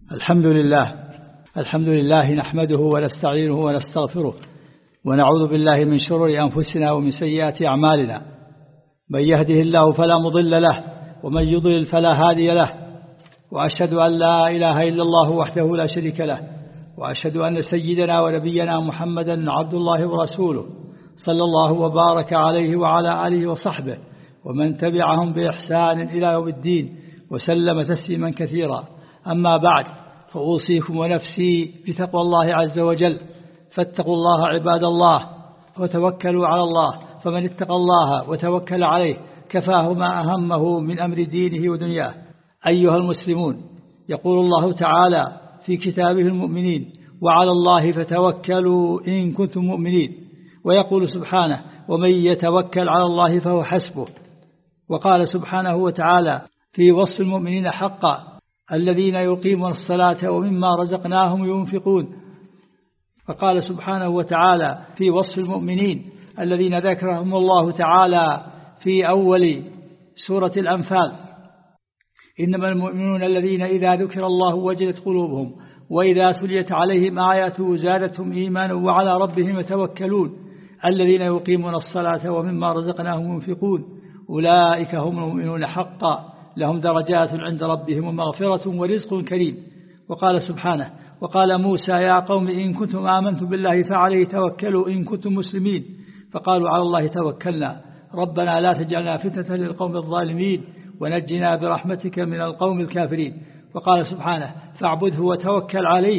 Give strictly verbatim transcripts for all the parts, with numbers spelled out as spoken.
الحمد لله الحمد لله نحمده ونستعينه ونستغفره ونعوذ بالله من شرور أنفسنا ومن سيئات أعمالنا. من يهده الله فلا مضل له ومن يضلل فلا هادي له، وأشهد أن لا إله إلا الله وحده لا شريك له، وأشهد أن سيدنا ونبينا محمدا عبد الله ورسوله صلى الله وبارك عليه وعلى آله وصحبه ومن تبعهم بإحسان إلى يوم الدين وسلم تسليما كثيرا. أما بعد، فأوصيكم ونفسي بتقوى الله عز وجل، فاتقوا الله عباد الله وتوكلوا على الله، فمن اتقى الله وتوكل عليه كفاه ما أهمه من أمر دينه ودنياه. أيها المسلمون، يقول الله تعالى في كتابه المؤمنين: وعلى الله فتوكلوا إن كنتم مؤمنين. ويقول سبحانه: ومن يتوكل على الله فهو حسبه. وقال سبحانه وتعالى في وصف المؤمنين حقا: الذين يقيمون الصلاة ومما رزقناهم ينفقون. فقال سبحانه وتعالى في وصف المؤمنين الذين ذكرهم الله تعالى في أول سورة الأنفال: إنما المؤمنون الذين إذا ذكر الله وجلت قلوبهم وإذا تليت عليهم آياته زادتهم إيمانا وعلى ربهم يتوكلون الذين يقيمون الصلاة ومما رزقناهم ينفقون أولئك هم المؤمنون حقا لهم درجات عند ربهم ومغفرة ورزق كريم. وقال سبحانه: وقال موسى يا قوم إن كنتم آمنتم بالله فعليه توكلوا إن كنتم مسلمين. فقالوا على الله توكلنا ربنا لا تجعلنا فتنة للقوم الظالمين ونجنا برحمتك من القوم الكافرين. وقال سبحانه: فاعبده وتوكل عليه.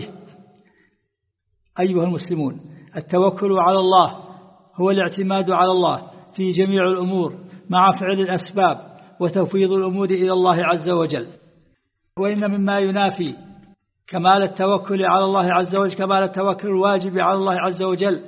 أيها المسلمون، التوكل على الله هو الاعتماد على الله في جميع الأمور مع فعل الأسباب وتفويض الأمور إلى الله عز وجل. وإن مما ينافي كمال التوكل على الله عز وجل كمال التوكل الواجب على الله عز وجل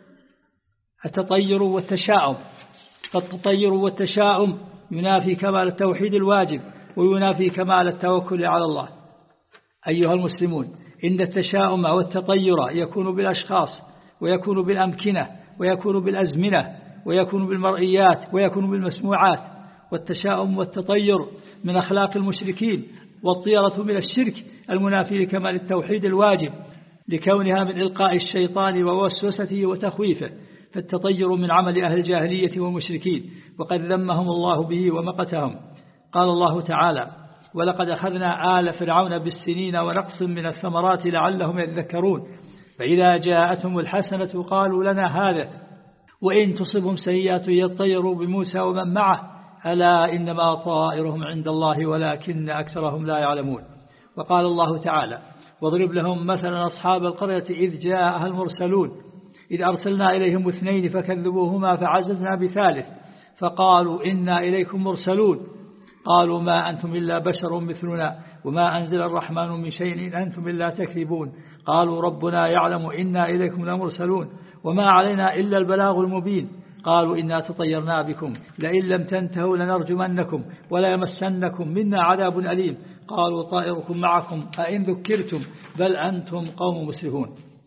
التطير والتشاؤم. فالتطير والتشاؤم ينافي كمال التوحيد الواجب وينافي كمال التوكل على الله. أيها المسلمون، إن التشاؤم والتطير يكون بالأشخاص ويكون بالأمكنة ويكون بالأزمنة ويكون بالمرئيات ويكون بالمسموعات. والتشاؤم والتطير من أخلاق المشركين، والطيرة من الشرك المنافي لكمال التوحيد الواجب لكونها من إلقاء الشيطان ووسوسته وتخويفه. فالتطير من عمل أهل الجاهلية والمشركين، وقد ذمهم الله به ومقتهم. قال الله تعالى: ولقد أخذنا آل فرعون بالسنين ونقص من الثمرات لعلهم يذكرون فإذا جاءتهم الحسنة قالوا لنا هذا وإن تصبهم سيئات يطيروا بموسى ومن معه ألا إنما طائرهم عند الله ولكن أكثرهم لا يعلمون. وقال الله تعالى: واضرب لهم مثلا أصحاب القرية إذ جاءها المرسلون إذ أرسلنا إليهم اثنين فكذبوهما فعززنا بثالث فقالوا إنا إليكم مرسلون قالوا ما أنتم إلا بشر مثلنا وما أنزل الرحمن من شيء إن أنتم إلا تكذبون قالوا ربنا يعلم إنا إليكم لمرسلون وما علينا إلا البلاغ المبين قالوا إنا تطيرنا بكم لئن لم تنتهوا لنرجمنكم ولا يمسنكم منا عذاب أليم قالوا طائركم معكم أئن ذكرتم بل أنتم قوم مسرفون.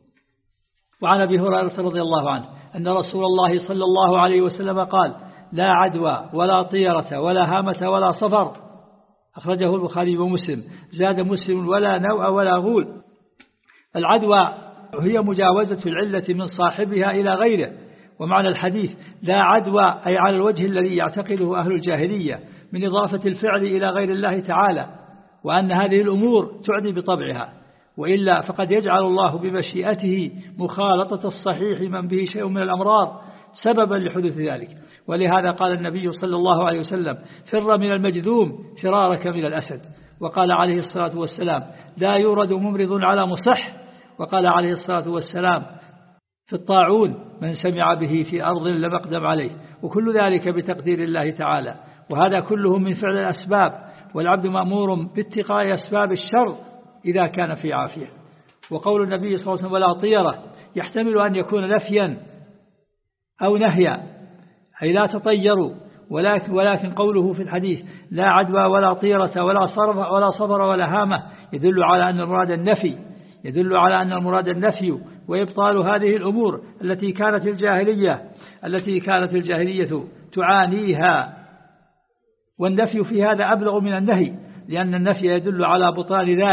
وعن أبي هريرة رضي الله عنه أن رسول الله صلى الله عليه وسلم قال: لا عدوى ولا طيرة ولا هامة ولا صفر. أخرجه البخاري ومسلم. زاد مسلم: ولا نوء ولا غول. العدوى هي مجاوزة العلة من صاحبها إلى غيره. ومعنى الحديث: لا عدوى أي على الوجه الذي يعتقده أهل الجاهلية من إضافة الفعل إلى غير الله تعالى، وأن هذه الأمور تعدي بطبعها، وإلا فقد يجعل الله بمشيئته مخالطة الصحيح من به شيء من الأمراض سببا لحدوث ذلك. ولهذا قال النبي صلى الله عليه وسلم: فر من المجذوم فرارك من الأسد. وقال عليه الصلاة والسلام: لا يورد ممرض على مصح. وقال عليه الصلاة والسلام في الطاعون: من سمع به في أرض لم يقدم عليه. وكل ذلك بتقدير الله تعالى. وهذا كله من فعل الأسباب، والعبد مأمور باتقاء أسباب الشر إذا كان في عافية. وقول النبي صلى الله عليه وسلم: ولا طيرة يحتمل أن يكون نفيا أو نهيا، أي لا تطيروا، ولكن, ولكن قوله في الحديث: لا عدوى ولا طيرة ولا صرف ولا صبر ولا هامة يدل على أن المراد النفي يدل على أن المراد النفي وإبطال هذه الأمور التي كانت الجاهلية التي كانت الجاهلية تعانيها. والنفي في هذا أبلغ من النهي، لأن النفي يدل على بطلان ذلك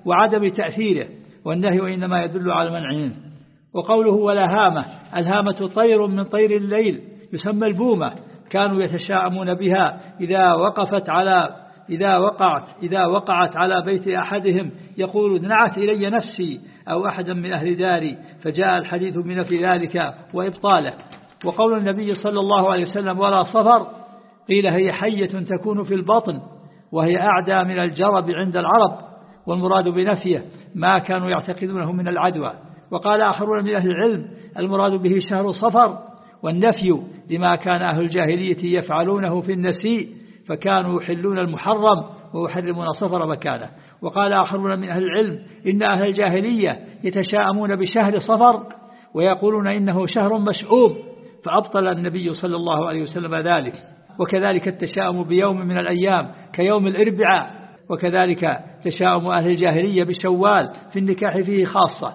وعدم تأثيره، والنهي إنما يدل على المنع منه. وقوله ولا هامة، الهامة طير من طير الليل يسمى البومة، كانوا يتشاءمون بها إذا وقفت على إذا وقعت إذا وقعت على بيت أحدهم يقول نعت إلي نفسي أو أحدا من أهل داري، فجاء الحديث بنفي ذلك وإبطاله. وقول النبي صلى الله عليه وسلم ولا صفر، قيل هي حية تكون في البطن وهي أعدى من الجرب عند العرب، والمراد بنفيه ما كانوا يعتقدونه من العدوى. وقال آخرون من أهل العلم المراد به شهر صفر، والنفي لما كان أهل الجاهلية يفعلونه في النسيء، فكانوا يحلون المحرم ويحرمون صفر مكانه. وقال آخرون من أهل العلم إن أهل الجاهلية يتشاءمون بشهر صفر ويقولون إنه شهر مشؤوم، فأبطل النبي صلى الله عليه وسلم ذلك. وكذلك التشاؤم بيوم من الأيام كيوم الأربعاء، وكذلك تشاؤم أهل الجاهلية بشوال في النكاح فيه خاصة،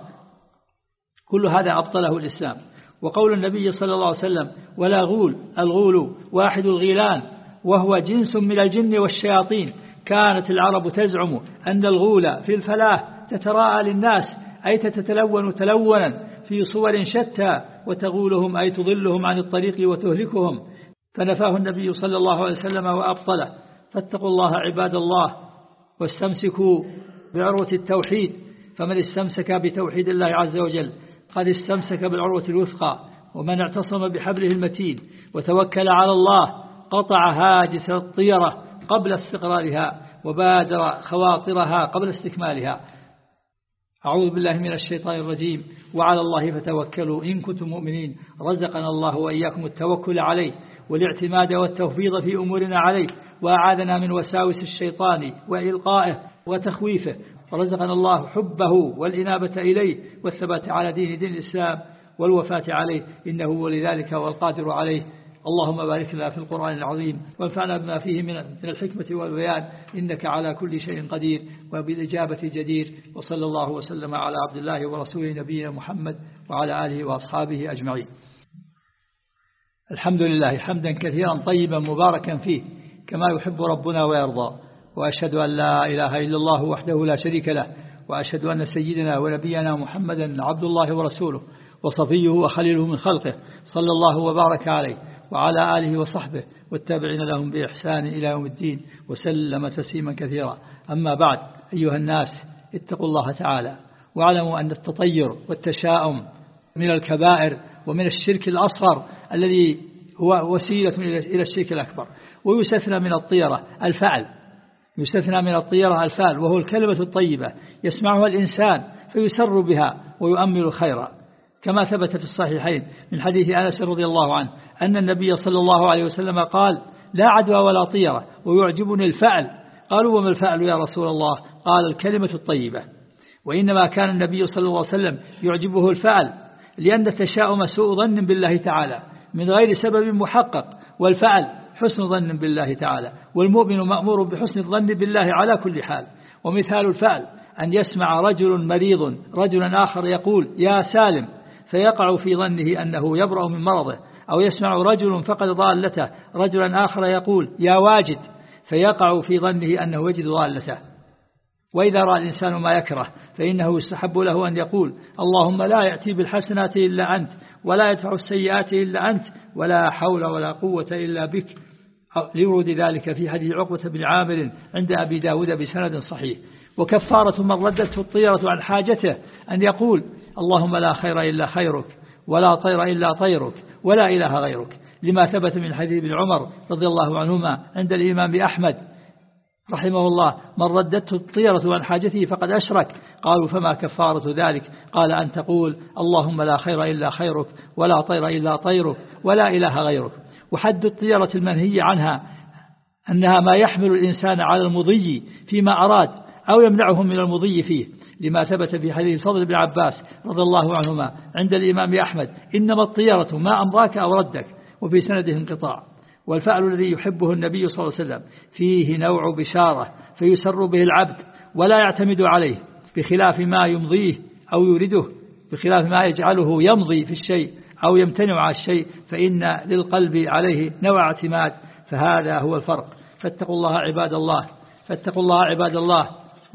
كل هذا أبطله الإسلام. وقول النبي صلى الله عليه وسلم ولا غول، الغول واحد الغيلان وهو جنس من الجن والشياطين، كانت العرب تزعم أن الغول في الفلاة تتراءى للناس، أي تتلون تلونا في صور شتى، وتغولهم أي تضلهم عن الطريق وتهلكهم، فنفاه النبي صلى الله عليه وسلم وأبطله. فاتقوا الله عباد الله واستمسكوا بعروة التوحيد، فمن استمسك بتوحيد الله عز وجل قد استمسك بالعروة الوثقى، ومن اعتصم بحبله المتين وتوكل على الله قطع هاجس الطيرة قبل استقرارها وبادر خواطرها قبل استكمالها. أعوذ بالله من الشيطان الرجيم. وعلى الله فتوكلوا إن كنتم مؤمنين. رزقنا الله وإياكم التوكل عليه والاعتماد والتوفيض في أمورنا عليه، وأعاذنا من وساوس الشيطان وإلقائه وتخويفه، ورزقنا الله حبه والإنابة إليه والثبات على دين دين الإسلام والوفاة عليه، إنه ولذلك والقادر عليه. اللهم بارك لنا في القرآن العظيم وانفعنا بما فيه من الحكمة والبيان، إنك على كل شيء قدير وبالإجابة جدير. وصلى الله وسلم على عبد الله ورسوله نبينا محمد وعلى آله وأصحابه أجمعين. الحمد لله حمدا كثيرا طيبا مباركا فيه كما يحب ربنا ويرضى، وأشهد أن لا إله إلا الله وحده لا شريك له، وأشهد أن سيدنا ونبينا محمدا عبد الله ورسوله وصفيه وخليله من خلقه، صلى الله وبارك عليه وعلى آله وصحبه والتابعين لهم بإحسان إلى يوم الدين، وسلم تسليما كثيرا. أما بعد، أيها الناس اتقوا الله تعالى، واعلموا أن التطير والتشاؤم من الكبائر ومن الشرك الأصغر الذي هو وسيلة إلى الشرك الأكبر. ويستثنى من الطيرة الفعل، يستثنى من الطيرة الفعل وهو الكلمة الطيبة يسمعها الإنسان فيسر بها ويؤمل خيرا، كما ثبت في الصحيحين من حديث أنس رضي الله عنه أن النبي صلى الله عليه وسلم قال لا عدوى ولا طيرة ويعجبني الفعل. قالوا وما الفعل يا رسول الله؟ قال الكلمة الطيبة. وإنما كان النبي صلى الله عليه وسلم يعجبه الفعل لأن التشاؤم سوء ظن بالله تعالى من غير سبب محقق، والفعل حسن ظن بالله تعالى، والمؤمن مأمور بحسن الظن بالله على كل حال. ومثال الفعل أن يسمع رجل مريض رجلا آخر يقول يا سالم فيقع في ظنه أنه يبرأ من مرضه، أو يسمع رجل فقد ضالته رجلا آخر يقول يا واجد فيقع في ظنه أنه يجد ضالته. وإذا رأى الإنسان ما يكره فإنه يستحب له أن يقول اللهم لا يأتي بالحسنات إلا أنت ولا يدفع السيئات إلا أنت ولا حول ولا قوة إلا بك، لورود ذلك في حديث عقبة بن عامر عند أبي داود بسند صحيح. وكفارة من ردته الطيرة عن حاجته أن يقول اللهم لا خير إلا خيرك ولا طير إلا طيرك ولا إله غيرك، لما ثبت من حديث ابن عمر رضي الله عنهما عند الإمام أحمد رحمه الله من ردته الطيرة عن حاجته فقد أشرك. قالوا فما كفارة ذلك؟ قال أن تقول اللهم لا خير إلا خيرك ولا طير إلا طيرك ولا إله غيرك. وحد الطيرة المنهي عنها أنها ما يحمل الإنسان على المضي فيما أراد أو يمنعه من المضي فيه، لما ثبت في حديث فضل بن عباس رضي الله عنهما عند الإمام أحمد إنما الطيرة ما أمضاك أو ردك، وفي سنده انقطاع. والفعل الذي يحبه النبي صلى الله عليه وسلم فيه نوع بشارة فيسر به العبد ولا يعتمد عليه، بخلاف ما يمضيه أو يريده، بخلاف ما يجعله يمضي في الشيء أو يمتنع على الشيء فإن للقلب عليه نوع اعتماد. فهذا هو الفرق. فاتقوا الله عباد الله، فاتقوا الله عباد الله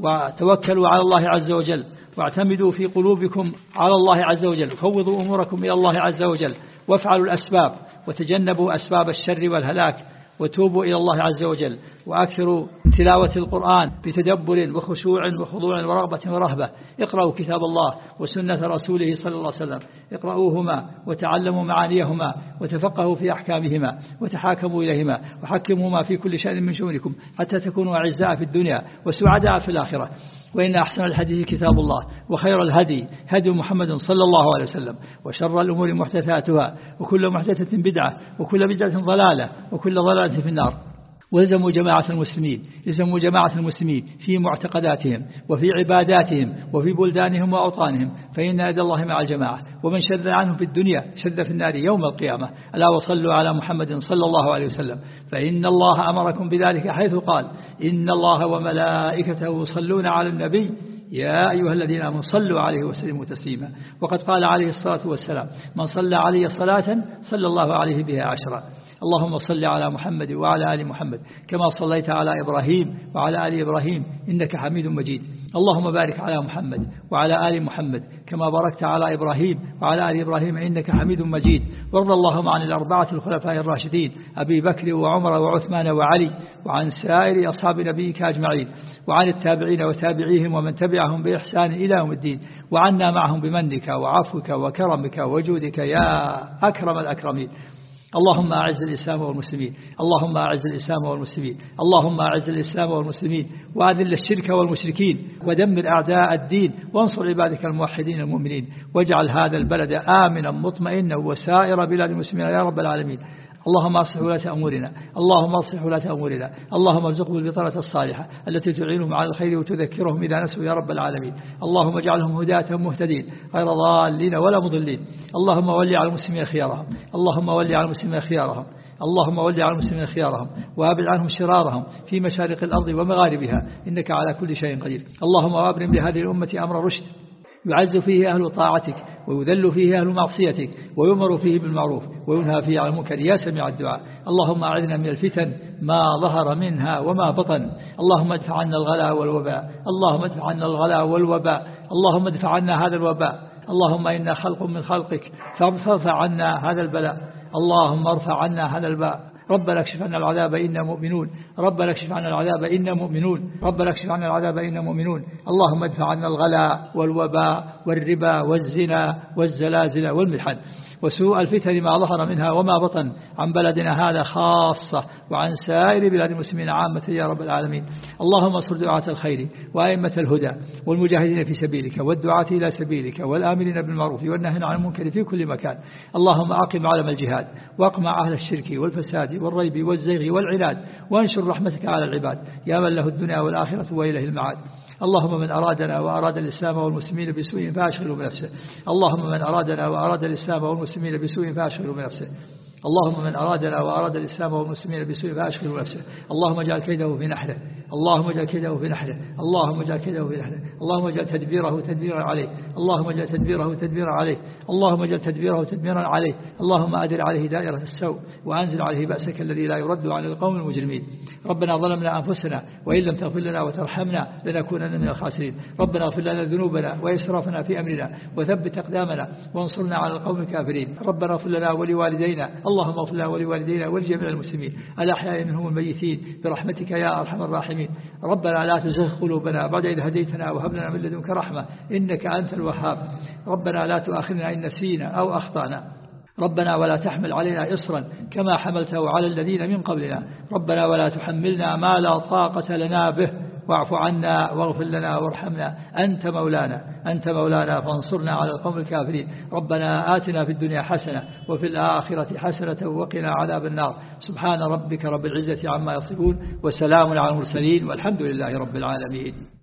وتوكلوا على الله عز وجل، واعتمدوا في قلوبكم على الله عز وجل، فوضوا أموركم إلى الله عز وجل، وافعلوا الأسباب وتجنبوا أسباب الشر والهلاك، وتوبوا إلى الله عز وجل، وأكثروا تلاوة القرآن بتدبر وخشوع وخضوع ورغبة ورهبة. اقرأوا كتاب الله وسنة رسوله صلى الله عليه وسلم، اقرأوهما وتعلموا معانيهما وتفقهوا في أحكامهما وتحاكموا إليهما وحكموهما في كل شأن من شؤونكم حتى تكونوا أعزاء في الدنيا وسعداء في الآخرة. وإن أحسن الحديث كتاب الله، وخير الهدي هدي محمد صلى الله عليه وسلم، وشر الأمور محدثاتها، وكل محدثة بدعة، وكل بدعة ضلالة، وكل ضلالة في النار. والزموا جماعة المسلمين، الزموا جماعة المسلمين في معتقداتهم وفي عباداتهم وفي بلدانهم وأوطانهم، فإن يد الله مع الجماعة، ومن شذ عنهم في الدنيا شذ في النار يوم القيامة. ألا وصلوا على محمد صلى الله عليه وسلم، فإن الله أمركم بذلك حيث قال: إن الله وملائكته يصلون على النبي يا أيها الذين آمنوا صلوا عليه وسلموا تسليما. وقد قال عليه الصلاة والسلام: من صلى عليه صلاة صلى الله عليه بها عشرا. اللهم صل على محمد وعلى آل محمد كما صليت على إبراهيم وعلى آل إبراهيم إنك حميد مجيد. اللهم بارك على محمد وعلى آل محمد كما باركت على إبراهيم وعلى آل إبراهيم إنك حميد مجيد. وارض اللهم عن الأربعة الخلفاء الراشدين أبي بكر وعمر وعثمان وعلي، وعن سائر أصحاب نبيك أجمعين، وعن التابعين وتابعيهم ومن تبعهم بإحسان إلى يوم الدين، وعنا معهم بمنك وعفوك وكرمك وجودك يا أكرم الأكرمين. اللهم أعز الإسلام والمسلمين، اللهم أعز الإسلام والمسلمين، اللهم أعز الإسلام والمسلمين، وأذل الشرك والمشركين، ودمر أعداء الدين، وانصر عبادك الموحدين المؤمنين، واجعل هذا البلد آمنا مطمئنا وسائر بلاد المسلمين يا رب العالمين. اللهم أصلح ولاة أمورنا، اللهم أصلح ولاة أمورنا، اللهم ارزقهم البطانة الصالحة التي تعينهم على الخير وتذكرهم إذا نسوا يا رب العالمين. اللهم اجعلهم هداة مهتدين غير ضالين ولا مضلين. اللهم ولي على المسلمين خيارهم، اللهم ولي على المسلمين خيارهم، اللهم ولي على المسلمين خيارهم، وأبعد عنهم شرارهم في مشارق الأرض ومغاربها إنك على كل شيء قدير. اللهم وأبرم لهذه الأمة أمر رشد يعز فيه أهل طاعتك ويذل فيه أهل معصيتك، ويؤمر فيه بالمعروف وينهى فيه عن المنكر يا سميع الدعاء. اللهم أعذنا من الفتن ما ظهر منها وما بطن. اللهم ادفع عنا الغلاء والوباء، اللهم ادفع عنا الغلاء والوباء، اللهم ادفع عنا هذا الوباء. اللهم إنا خلق من خلقك فارفع عنا هذا البلاء، اللهم ارفع عنا هذا الباء. ربنا اكشف عنا العذاب إنا مؤمنون، ربنا اكشف عنا العذاب إنا مؤمنون، ربنا اكشف عنا العذاب إنا مؤمنون. اللهم ادفع عنا الغلاء والوباء والربا والزنا والزلازل والمحن وسوء الفتن ما ظهر منها وما بطن عن بلدنا هذا خاصة وعن سائر بلاد المسلمين عامة يا رب العالمين. اللهم انصر دعاة الخير وأئمة الهدى والمجاهدين في سبيلك والدعاة إلى سبيلك والآمرين بالمعروف والنهي عن المنكر في كل مكان. اللهم أقم علم الجهاد واقمع أهل الشرك والفساد والريب والزيغ والعناد، وانشر رحمتك على العباد يا من له الدنيا والآخرة وإليه المعاد. اللهم من أرادنا وأراد الإسلام والمسلمين بسوء فأشغله بنفسه، اللهم من أرادنا وأراد الإسلام والمسلمين بسوء فأشغله بنفسه، اللهم من أرادنا وأراد الإسلام والمسلمين بسوء فأشغله بنفسه. اللهم اجعل كيده في نحره، اللهم اجعل كيده في نحره، اللهم اجعل كيده في نحره، اللهم اجعل تدبيره تدبيرا عليه، اللهم اجعل تدبيره تدبيرا عليه، اللهم اجعل تدبيره تدبيرا عليه. اللهم أدر عليه دائرة السوء وأنزل عليه بأسك الذي لا يرد عن القوم المجرمين. ربنا ظلمنا أنفسنا وإن لم تغفر لنا وترحمنا لنكونن من الخاسرين. ربنا اغفر لنا ذنوبنا وإسرافنا في أمرنا وثبت أقدامنا وانصرنا على القوم الكافرين. ربنا اغفر لنا ولوالدينا، اللهم اغفر لنا ولوالدينا ولجميع المسلمين الأحياء منهم الميتين برحمتك يا أرحم الراحمين. ربنا لا تزغ قلوبنا بعد إذ هديتنا وهب لنا من لدنك رحمة إنك أنت الوهاب. ربنا لا تؤاخذنا إن نسينا أو أخطأنا، ربنا ولا تحمل علينا إصرا كما حملته على الذين من قبلنا، ربنا ولا تحملنا ما لا طاقة لنا به، واعف عنا واغفر لنا وارحمنا أنت مولانا أنت مولانا فانصرنا على القوم الكافرين. ربنا آتنا في الدنيا حسنة وفي الآخرة حسنة وقنا عذاب النار. سبحان ربك رب العزة عما يصفون وسلام على المرسلين والحمد لله رب العالمين.